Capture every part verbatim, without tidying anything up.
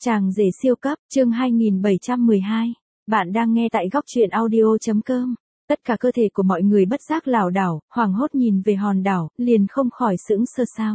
Chàng rể siêu cấp, chương hai nghìn bảy trăm mười hai. Bạn đang nghe tại góc truyện audio.com. Tất cả cơ thể của mọi người bất giác lảo đảo, hoảng hốt nhìn về hòn đảo, liền không khỏi sững sờ sao.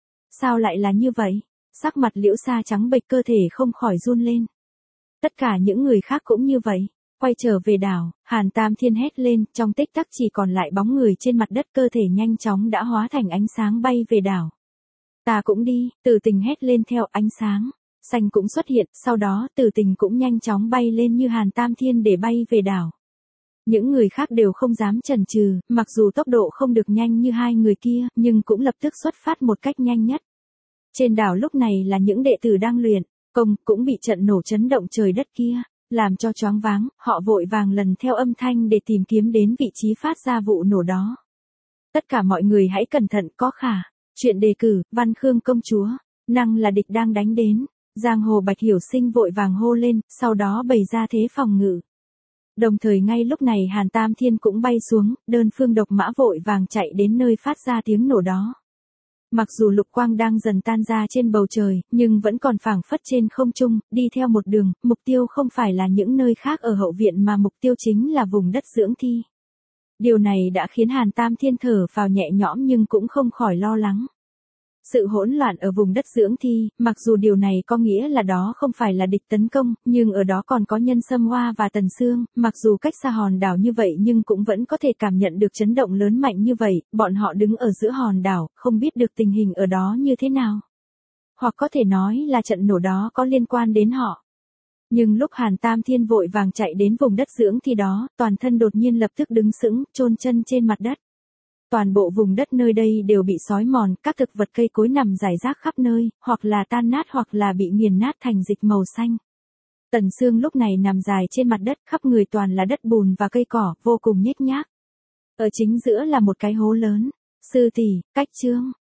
Sao lại là như vậy? Sắc mặt Liễu Sa trắng bệch, cơ thể không khỏi run lên. Tất cả những người khác cũng như vậy. Quay trở về đảo, Hàn Tam Thiên hét lên, trong tích tắc chỉ còn lại bóng người trên mặt đất, cơ thể nhanh chóng đã hóa thành ánh sáng bay về đảo. Ta cũng đi, Từ Tình hét lên theo ánh sáng. Xanh cũng xuất hiện, sau đó Từ Tình cũng nhanh chóng bay lên như Hàn Tam Thiên để bay về đảo. Những người khác đều không dám chần chừ, mặc dù tốc độ không được nhanh như hai người kia, nhưng cũng lập tức xuất phát một cách nhanh nhất. Trên đảo lúc này là những đệ tử đang luyện công, cũng bị trận nổ chấn động trời đất kia làm cho choáng váng, họ vội vàng lần theo âm thanh để tìm kiếm đến vị trí phát ra vụ nổ đó. Tất cả mọi người hãy cẩn thận, có khả. Chuyện đề cử, Văn Khương công chúa, năng là địch đang đánh đến. Giang hồ Bạch Hiểu Sinh vội vàng hô lên, sau đó bày ra thế phòng ngự. Đồng thời ngay lúc này Hàn Tam Thiên cũng bay xuống, đơn phương độc mã vội vàng chạy đến nơi phát ra tiếng nổ đó. Mặc dù lục quang đang dần tan ra trên bầu trời, nhưng vẫn còn phảng phất trên không trung, đi theo một đường, mục tiêu không phải là những nơi khác ở hậu viện mà mục tiêu chính là vùng đất dưỡng thi. Điều này đã khiến Hàn Tam Thiên thở phào nhẹ nhõm nhưng cũng không khỏi lo lắng. Sự hỗn loạn ở vùng đất dưỡng thi, mặc dù điều này có nghĩa là đó không phải là địch tấn công, nhưng ở đó còn có Nhân Sâm Hoa và Tần Sương, mặc dù cách xa hòn đảo như vậy nhưng cũng vẫn có thể cảm nhận được chấn động lớn mạnh như vậy, bọn họ đứng ở giữa hòn đảo, không biết được tình hình ở đó như thế nào. Hoặc có thể nói là trận nổ đó có liên quan đến họ. Nhưng lúc Hàn Tam Thiên vội vàng chạy đến vùng đất dưỡng thi đó, toàn thân đột nhiên lập tức đứng sững, chôn chân trên mặt đất. Toàn bộ vùng đất nơi đây đều bị xói mòn, các thực vật cây cối nằm rải rác khắp nơi, hoặc là tan nát hoặc là bị nghiền nát thành dịch màu xanh. Tần Sương lúc này nằm dài trên mặt đất, khắp người toàn là đất bùn và cây cỏ, vô cùng nhếch nhác. Ở chính giữa là một cái hố lớn. Sư tỷ, cách chương,